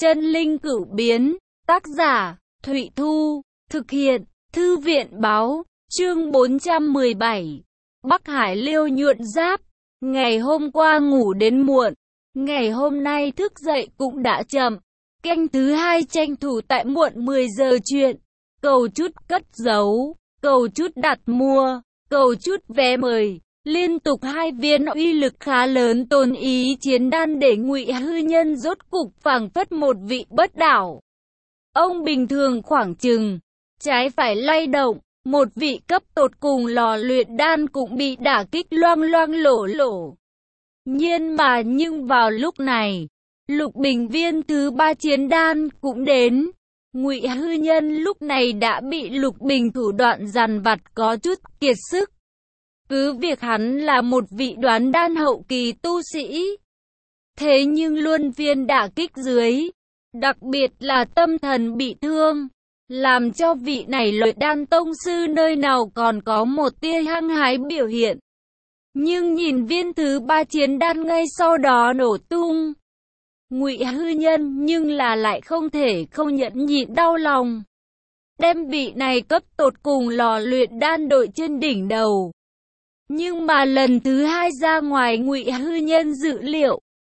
Chân linh cửu biến, tác giả, Thụy Thu, thực hiện, Thư viện báo, chương 417. Bắc Hải Liêu nhuận giáp, ngày hôm qua ngủ đến muộn, ngày hôm nay thức dậy cũng đã chậm, canh thứ hai tranh thủ tại muộn 10 giờ chuyện, cầu chút cất giấu, cầu chút đặt mua, cầu chút vé mời. Liên tục hai viên uy lực khá lớn tôn ý chiến đan để Ngụy Hư Nhân rốt cục phảng phất một vị bất đảo. Ông bình thường khoảng chừng trái phải lay động, một vị cấp tột cùng lò luyện đan cũng bị đả kích loang loang lổ lổ. Nhưng vào lúc này, lục bình viên thứ ba chiến đan cũng đến. Ngụy Hư Nhân lúc này đã bị lục bình thủ đoạn dằn vặt có chút kiệt sức. Cứ việc hắn là một vị đoán đan hậu kỳ tu sĩ, thế nhưng luân phiên đả kích dưới, đặc biệt là tâm thần bị thương, làm cho vị này luyện đan tông sư nơi nào còn có một tia hăng hái biểu hiện. Nhưng nhìn viên thứ ba chiến đan ngay sau đó nổ tung, Ngụy Hư Nhân nhưng là lại không thể không nhẫn nhịn đau lòng. Đem vị này cấp tột cùng lò luyện đan đội trên đỉnh đầu. Nhưng mà lần thứ hai ra ngoài Ngụy Hư Nhân dự liệu,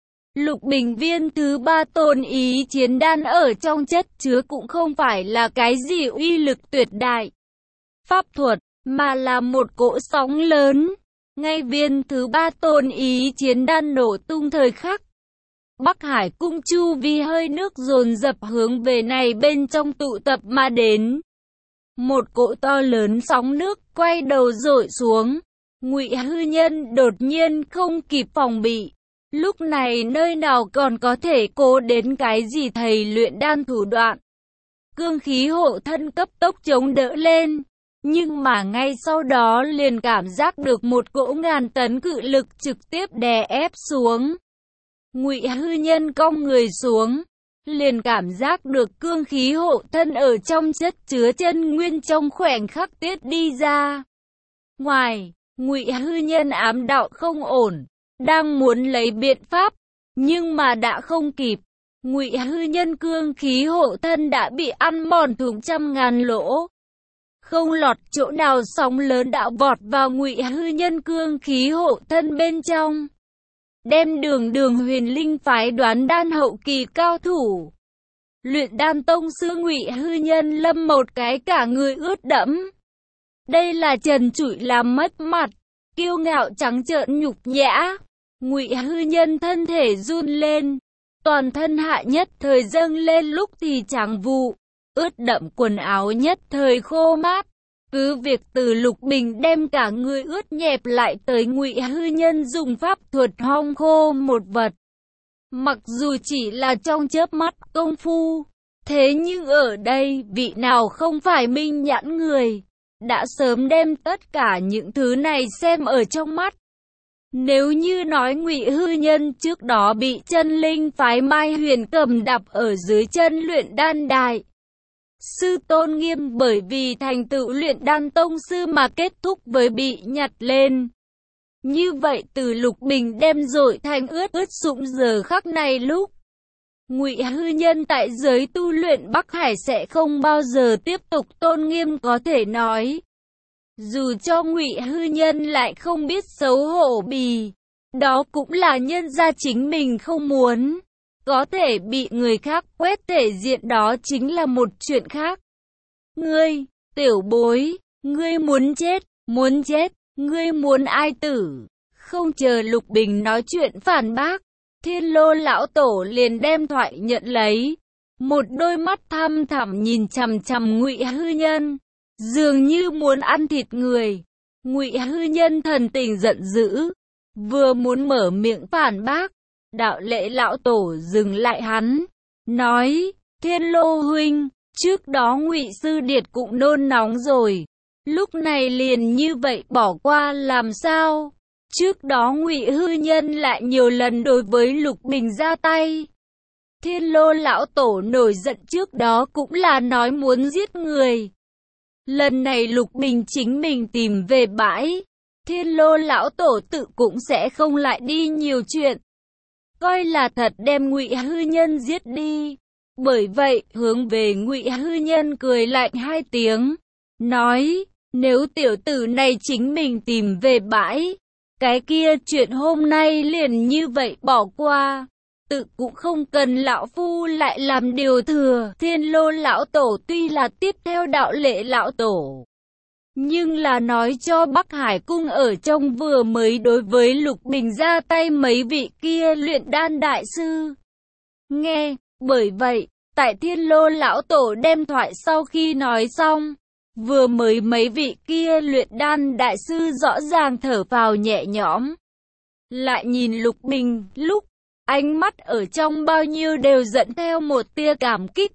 lục bình viên thứ ba tôn ý chiến đan ở trong chất chứa cũng không phải là cái gì uy lực tuyệt đại pháp thuật, mà là một cỗ sóng lớn. Ngay viên thứ ba tôn ý chiến đan nổ tung thời khắc, Bắc Hải cung chu vi hơi nước dồn dập hướng về này bên trong tụ tập mà đến. Một cỗ to lớn sóng nước quay đầu dội xuống. Ngụy Hư Nhân đột nhiên không kịp phòng bị, lúc này nơi nào còn có thể cố đến cái gì thầy luyện đan thủ đoạn. Cương khí hộ thân cấp tốc chống đỡ lên, nhưng mà ngay sau đó liền cảm giác được một cỗ ngàn tấn cự lực trực tiếp đè ép xuống. Ngụy Hư Nhân cong người xuống, liền cảm giác được cương khí hộ thân ở trong chất chứa chân nguyên trong khoảnh khắc tiết đi ra ngoài. Ngụy Hư Nhân ám đạo không ổn, đang muốn lấy biện pháp, nhưng mà đã không kịp. Ngụy Hư Nhân cương khí hộ thân đã bị ăn mòn thủng trăm ngàn lỗ, không lọt chỗ nào. Sóng lớn đã vọt vào Ngụy Hư Nhân cương khí hộ thân bên trong, đem đường huyền linh phái đoán đan hậu kỳ cao thủ luyện đan tông sư Ngụy Hư Nhân lâm một cái cả người ướt đẫm. Đây là trần trụi làm mất mặt, kiêu ngạo trắng trợn nhục nhã. Ngụy Hư Nhân thân thể run lên, toàn thân hạ nhất thời dâng lên, lúc thì trắng vụ, ướt đẫm quần áo nhất thời khô mát. Cứ việc từ lục bình đem cả người ướt nhẹp lại tới Ngụy Hư Nhân dùng pháp thuật hong khô một vật. Mặc dù chỉ là trong chớp mắt công phu, thế nhưng ở đây vị nào không phải minh nhãn người, đã sớm đem tất cả những thứ này xem ở trong mắt. Nếu như nói Ngụy Hư Nhân trước đó bị chân linh phái Mai Huyền cầm đạp ở dưới chân luyện đan đại sư tôn nghiêm bởi vì thành tựu luyện đan tông sư mà kết thúc với bị nhặt lên. Như vậy từ lục bình đem dội thành ướt sũng giờ khắc này lúc Ngụy Hư Nhân tại giới tu luyện Bắc Hải sẽ không bao giờ tiếp tục tôn nghiêm, có thể nói. Dù cho Ngụy Hư Nhân lại không biết xấu hổ bì, đó cũng là nhân ra chính mình không muốn. Có thể bị người khác quét thể diện đó chính là một chuyện khác. Ngươi, tiểu bối, ngươi muốn chết, ngươi muốn ai tử? Không chờ lục bình nói chuyện phản bác, Thiên Lô lão tổ liền đem thoại nhận lấy, một đôi mắt thăm thẳm nhìn chằm chằm Ngụy Hư Nhân, dường như muốn ăn thịt người. Ngụy Hư Nhân thần tình giận dữ, vừa muốn mở miệng phản bác, Đạo Lễ lão tổ dừng lại hắn, nói: Thiên Lô huynh, trước đó Ngụy sư điệt cũng nôn nóng rồi, lúc này liền như vậy bỏ qua làm sao? Trước đó Ngụy Hư Nhân lại nhiều lần đối với lục bình ra tay. Thiên Lô lão tổ nổi giận, trước đó cũng là nói muốn giết người. Lần này lục bình chính mình tìm về bãi, Thiên Lô lão tổ tự cũng sẽ không lại đi nhiều chuyện, coi là thật đem Ngụy Hư Nhân giết đi. Bởi vậy, hướng về Ngụy Hư Nhân cười lạnh hai tiếng, nói, nếu tiểu tử này chính mình tìm về bãi, cái kia chuyện hôm nay liền như vậy bỏ qua, tự cũng không cần lão phu lại làm điều thừa. Thiên Lô lão tổ tuy là tiếp theo Đạo Lệ lão tổ, nhưng là nói cho Bắc Hải cung ở trong vừa mới đối với Lục Bình ra tay mấy vị kia luyện đan đại sư. Nghe, bởi vậy, tại Thiên Lô lão tổ đem thoại sau khi nói xong, vừa mới mấy vị kia luyện đan đại sư rõ ràng thở vào nhẹ nhõm. Lại nhìn Lục Bình, lúc ánh mắt ở trong bao nhiêu đều dẫn theo một tia cảm kích.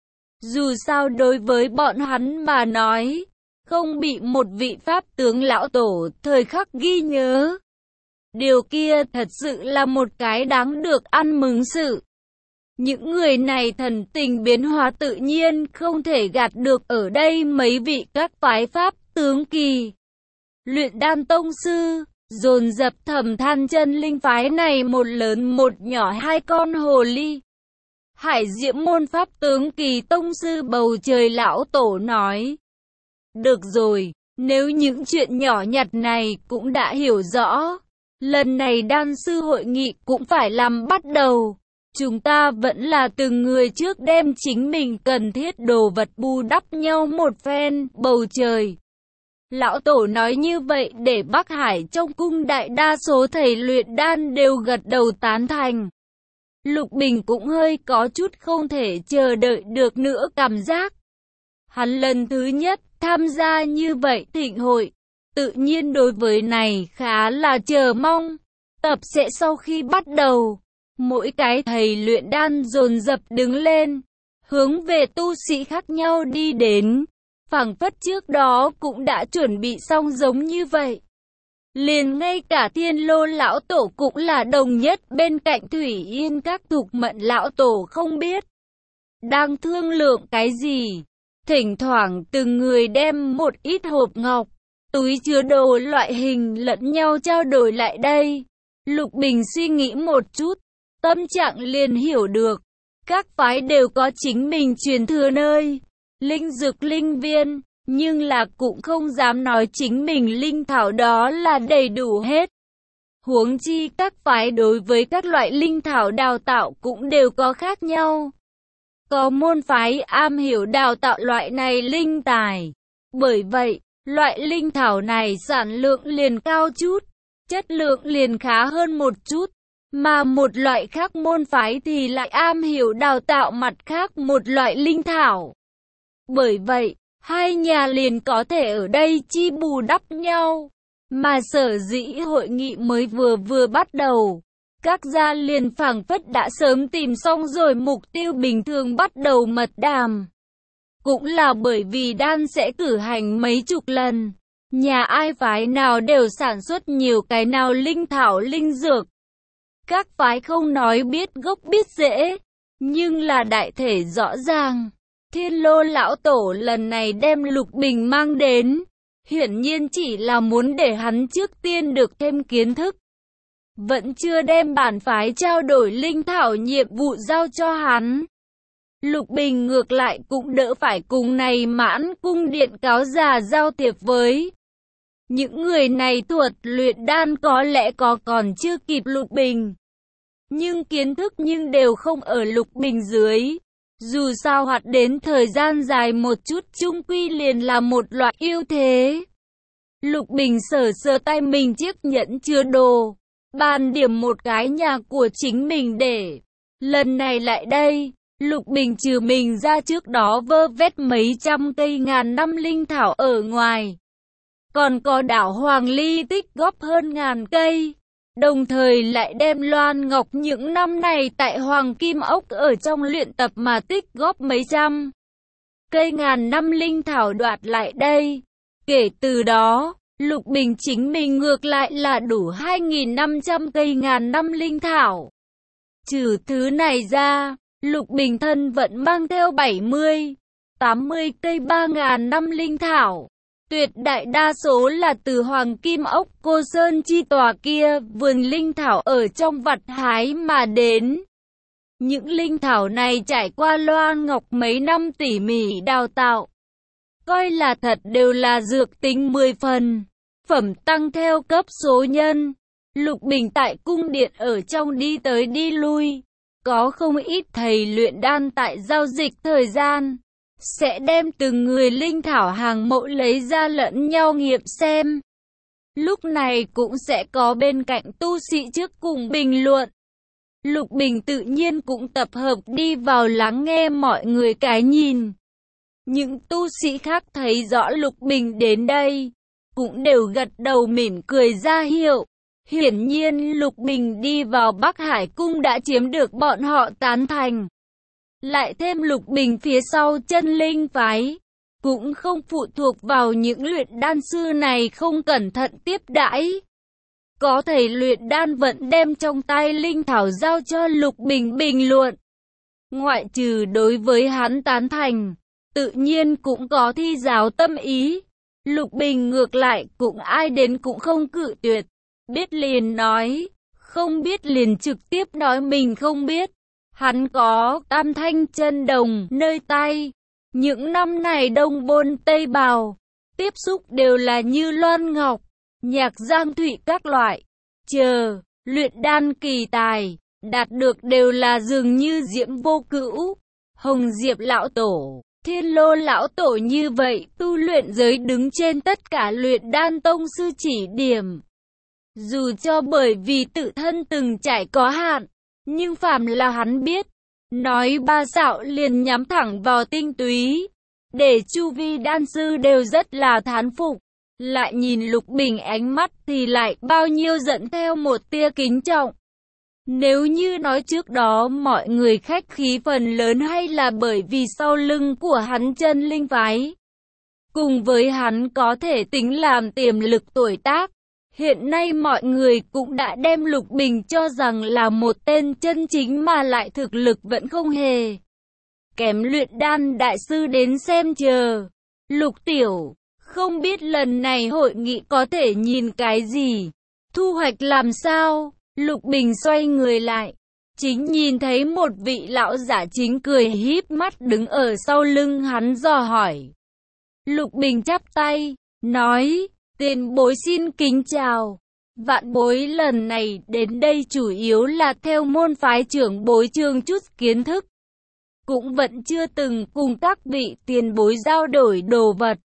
Dù sao đối với bọn hắn mà nói, không bị một vị pháp tướng lão tổ thời khắc ghi nhớ, điều kia thật sự là một cái đáng được ăn mừng sự. Những người này thần tình biến hóa tự nhiên không thể gạt được ở đây mấy vị các phái pháp tướng kỳ. Luyện đan tông sư, dồn dập thầm than chân linh phái này một lớn một nhỏ hai con hồ ly. Hải Diễm môn pháp tướng kỳ tông sư bầu trời lão tổ nói. Được rồi, nếu những chuyện nhỏ nhặt này cũng đã hiểu rõ, lần này đan sư hội nghị cũng phải làm bắt đầu. Chúng ta vẫn là từng người trước đem chính mình cần thiết đồ vật bù đắp nhau một phen. Bầu trời lão tổ nói như vậy để Bắc Hải trong cung đại đa số thầy luyện đan đều gật đầu tán thành. Lục Bình cũng hơi có chút không thể chờ đợi được nữa cảm giác. Hắn lần thứ nhất tham gia như vậy thịnh hội, tự nhiên đối với này khá là chờ mong. Tập sẽ sau khi bắt đầu, mỗi cái thầy luyện đan dồn dập đứng lên, hướng về tu sĩ khác nhau đi đến, phảng phất trước đó cũng đã chuẩn bị xong giống như vậy. Liền ngay cả Thiên Lô lão tổ cũng là đồng nhất bên cạnh Thủy Yên các Thục Mận lão tổ không biết đang thương lượng cái gì. Thỉnh thoảng từng người đem một ít hộp ngọc, túi chứa đồ loại hình lẫn nhau trao đổi lại đây. Lục Bình suy nghĩ một chút, tâm trạng liền hiểu được, các phái đều có chính mình truyền thừa nơi linh dược linh viên, nhưng là cũng không dám nói chính mình linh thảo đó là đầy đủ hết. Huống chi các phái đối với các loại linh thảo đào tạo cũng đều có khác nhau. Có môn phái am hiểu đào tạo loại này linh tài, bởi vậy, loại linh thảo này sản lượng liền cao chút, chất lượng liền khá hơn một chút. Mà một loại khác môn phái thì lại am hiểu đào tạo mặt khác một loại linh thảo. Bởi vậy, hai nhà liền có thể ở đây chi bù đắp nhau. Mà sở dĩ hội nghị mới vừa bắt đầu, các gia liền phảng phất đã sớm tìm xong rồi mục tiêu bình thường bắt đầu mật đàm. Cũng là bởi vì đan sẽ cử hành mấy chục lần, nhà ai phái nào đều sản xuất nhiều cái nào linh thảo linh dược. Các phái không nói biết gốc biết rễ, nhưng là đại thể rõ ràng. Thiên Lô lão tổ lần này đem Lục Bình mang đến, hiển nhiên chỉ là muốn để hắn trước tiên được thêm kiến thức. Vẫn chưa đem bản phái trao đổi linh thảo nhiệm vụ giao cho hắn. Lục Bình ngược lại cũng đỡ phải cùng này Mãn cung điện cáo già giao thiệp với. Những người này thuật luyện đan có lẽ còn chưa kịp Lục Bình, nhưng kiến thức nhưng đều không ở Lục Bình dưới. Dù sao hoạt đến thời gian dài một chút chung quy liền là một loại ưu thế. Lục Bình sờ tay mình chiếc nhẫn chứa đồ, bàn điểm một cái nhà của chính mình để. Lần này lại đây, Lục Bình trừ mình ra trước đó vơ vét mấy trăm cây ngàn năm linh thảo ở ngoài. Còn có đảo Hoàng Ly tích góp hơn ngàn cây. Đồng thời lại đem Loan Ngọc những năm này tại Hoàng Kim Ốc ở trong luyện tập mà tích góp mấy trăm cây ngàn năm linh thảo đoạt lại đây. Kể từ đó, Lục Bình chính mình ngược lại là đủ 2.500 cây ngàn năm linh thảo. Trừ thứ này ra, Lục Bình thân vẫn mang theo 70, 80 cây 3.000 năm linh thảo. Tuyệt đại đa số là từ Hoàng Kim Ốc Cô Sơn chi tòa kia vườn linh thảo ở trong vặt hái mà đến. Những linh thảo này trải qua Loan Ngọc mấy năm tỉ mỉ đào tạo, coi là thật đều là dược tính 10 phần, phẩm tăng theo cấp số nhân. Lục Bình tại cung điện ở trong đi tới đi lui, có không ít thầy luyện đan tại giao dịch thời gian, sẽ đem từng người linh thảo hàng mẫu lấy ra lẫn nhau nghiệm xem. Lúc này cũng sẽ có bên cạnh tu sĩ trước cùng bình luận. Lục Bình tự nhiên cũng tập hợp đi vào lắng nghe mọi người cái nhìn. Những tu sĩ khác thấy rõ Lục Bình đến đây, cũng đều gật đầu mỉm cười ra hiệu. Hiển nhiên Lục Bình đi vào Bắc Hải Cung đã chiếm được bọn họ tán thành. Lại thêm Lục Bình phía sau chân linh phái, cũng không phụ thuộc vào những luyện đan sư này không cẩn thận tiếp đãi. Có thầy luyện đan vẫn đem trong tay linh thảo giao cho Lục Bình bình luận. Ngoại trừ đối với hắn tán thành, tự nhiên cũng có thi giáo tâm ý. Lục Bình ngược lại cũng ai đến cũng không cự tuyệt. Biết liền nói, không biết liền trực tiếp nói mình không biết. Hắn có tam thanh chân đồng nơi tay. Những năm này đông bôn tây bào, tiếp xúc đều là như loan ngọc, nhạc giang thụy các loại. Luyện đan kỳ tài, đạt được đều là dường như Diễm Vô Cữu, Hồng Diệp Lão Tổ, Thiên Lô Lão Tổ như vậy, tu luyện giới đứng trên tất cả luyện đan tông sư chỉ điểm. Dù cho bởi vì tự thân từng trải có hạn, nhưng phàm là hắn biết, nói ba xạo liền nhắm thẳng vào tinh túy, để chu vi đan sư đều rất là thán phục. Lại nhìn Lục Bình ánh mắt thì lại bao nhiêu dẫn theo một tia kính trọng. Nếu như nói trước đó mọi người khách khí phần lớn hay là bởi vì sau lưng của hắn chân linh phái, cùng với hắn có thể tính làm tiềm lực tuổi tác, hiện nay mọi người cũng đã đem Lục Bình cho rằng là một tên chân chính mà lại thực lực vẫn không hề kém luyện đan đại sư đến xem chờ. Lục Tiểu, không biết lần này hội nghị có thể nhìn cái gì, thu hoạch làm sao? Lục Bình xoay người lại, chính nhìn thấy một vị lão giả chính cười híp mắt đứng ở sau lưng hắn dò hỏi. Lục Bình chắp tay, nói, tiền bối xin kính chào. Vạn bối lần này đến đây chủ yếu là theo môn phái trưởng bối trường chút kiến thức. Cũng vẫn chưa từng cùng các vị tiền bối giao đổi đồ vật.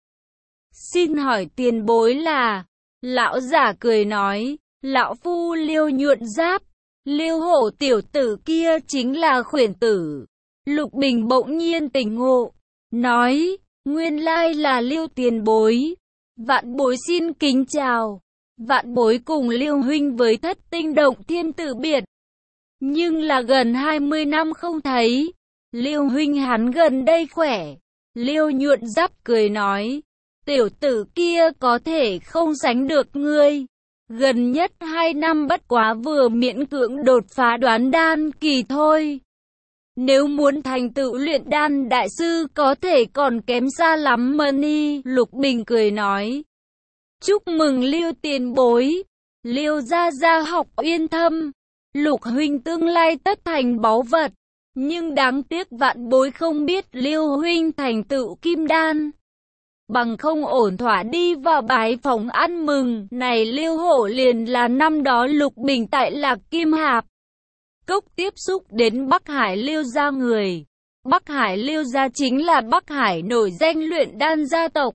Xin hỏi tiền bối là? Lão giả cười nói, lão phu Liêu Nhuận Giáp, Liêu Hổ tiểu tử kia chính là khuyển tử. Lục Bình bỗng nhiên tỉnh ngộ, nói, nguyên lai là Liêu tiền bối. Vạn bối xin kính chào. Vạn bối cùng Liêu huynh với Thất Tinh Động Thiên tử biệt, nhưng là gần 20 năm không thấy. Liêu huynh hắn gần đây khỏe. Liêu Nhuận Giáp cười nói, tiểu tử kia có thể không sánh được ngươi. Gần nhất 2 năm bất quá vừa miễn cưỡng đột phá đoán đan kỳ thôi. Nếu muốn thành tựu luyện đan đại sư có thể còn kém xa lắm mani. Lục Bình cười nói, chúc mừng Liêu tiền bối. Liêu gia gia học uyên thâm, Lục huynh tương lai tất thành báu vật. Nhưng đáng tiếc vạn bối không biết Liêu huynh thành tựu kim đan, bằng không ổn thỏa đi vào bái phóng ăn mừng. Này Liêu Hổ liền là năm đó Lục Bình tại Lạc Kim Hạp Cốc tiếp xúc đến Bắc Hải Liêu gia người. Bắc Hải Liêu gia chính là Bắc Hải nổi danh luyện đan gia tộc.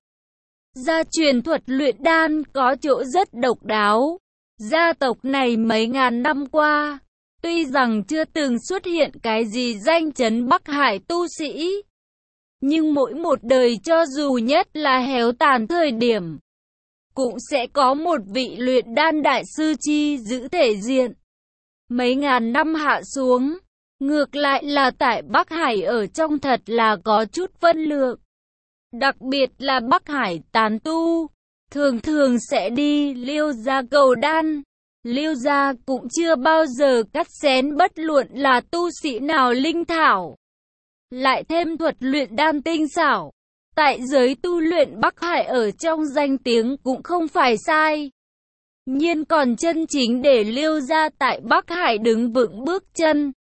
Gia truyền thuật luyện đan có chỗ rất độc đáo. Gia tộc này mấy ngàn năm qua, tuy rằng chưa từng xuất hiện cái gì danh chấn Bắc Hải tu sĩ, nhưng mỗi một đời cho dù nhất là héo tàn thời điểm, cũng sẽ có một vị luyện đan đại sư chi giữ thể diện. Mấy ngàn năm hạ xuống, ngược lại là tại Bắc Hải ở trong thật là có chút phân lượng. Đặc biệt là Bắc Hải tán tu, thường thường sẽ đi Liêu gia cầu đan. Liêu gia cũng chưa bao giờ cắt xén bất luận là tu sĩ nào linh thảo. Lại thêm thuật luyện đan tinh xảo, tại giới tu luyện Bắc Hải ở trong danh tiếng cũng không phải sai. Nhưng còn chân chính để Liêu gia tại Bắc Hải đứng vững bước chân,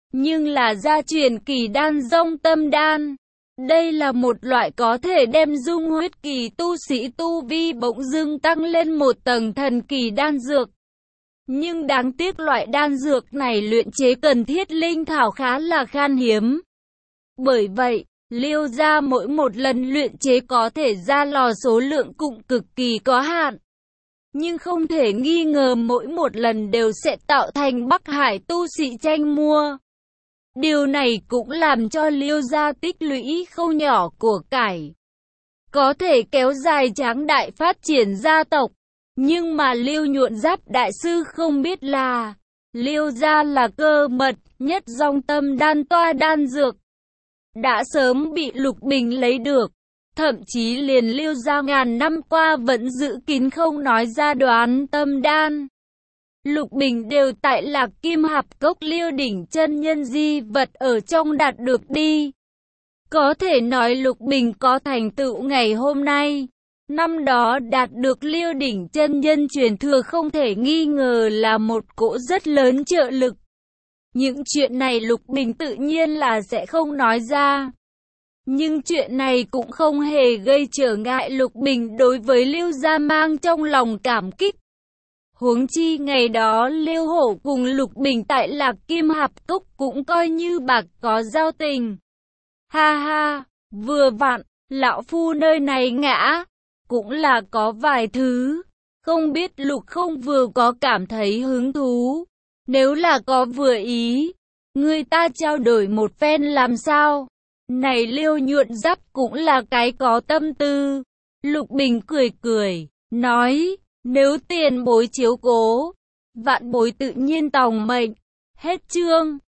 nhưng là gia truyền kỳ đan Dông Tâm Đan. Đây là một loại có thể đem dung huyết kỳ tu sĩ tu vi bỗng dưng tăng lên một tầng thần kỳ đan dược. Nhưng đáng tiếc loại đan dược này luyện chế cần thiết linh thảo khá là khan hiếm. Bởi vậy, Liêu gia mỗi một lần luyện chế có thể ra lò số lượng cũng cực kỳ có hạn. Nhưng không thể nghi ngờ mỗi một lần đều sẽ tạo thành Bắc Hải tu sĩ tranh mua. Điều này cũng làm cho Liêu gia tích lũy không nhỏ của cải. Có thể kéo dài tráng đại phát triển gia tộc. Nhưng mà Liêu Nhuận Giáp đại sư không biết là Liêu gia là cơ mật nhất Dông Tâm Đan toa đan dược. Đã sớm bị Lục Bình lấy được. Thậm chí liền Liêu gia ngàn năm qua vẫn giữ kín không nói ra đoán tâm đan. Lục Bình đều tại Lạc Kim Hạp Cốc Liêu đỉnh chân nhân di vật ở trong đạt được đi. Có thể nói Lục Bình có thành tựu ngày hôm nay. Năm đó đạt được Liêu đỉnh chân nhân truyền thừa không thể nghi ngờ là một cỗ rất lớn trợ lực. Những chuyện này Lục Bình tự nhiên là sẽ không nói ra. Nhưng chuyện này cũng không hề gây trở ngại Lục Bình đối với Liêu gia mang trong lòng cảm kích. Huống chi ngày đó Liêu Hổ cùng Lục Bình tại Lạc Kim Hạp Cốc cũng coi như bạc có giao tình. Ha ha, vừa vặn, lão phu nơi này ngã, cũng là có vài thứ. Không biết Lục không vừa có cảm thấy hứng thú. Nếu là có vừa ý, người ta trao đổi một phen làm sao? Này Liêu Nhuận Giáp cũng là cái có tâm tư. Lục Bình cười cười, nói, nếu tiền bối chiếu cố, vạn bối tự nhiên tòng mệnh. Hết chương.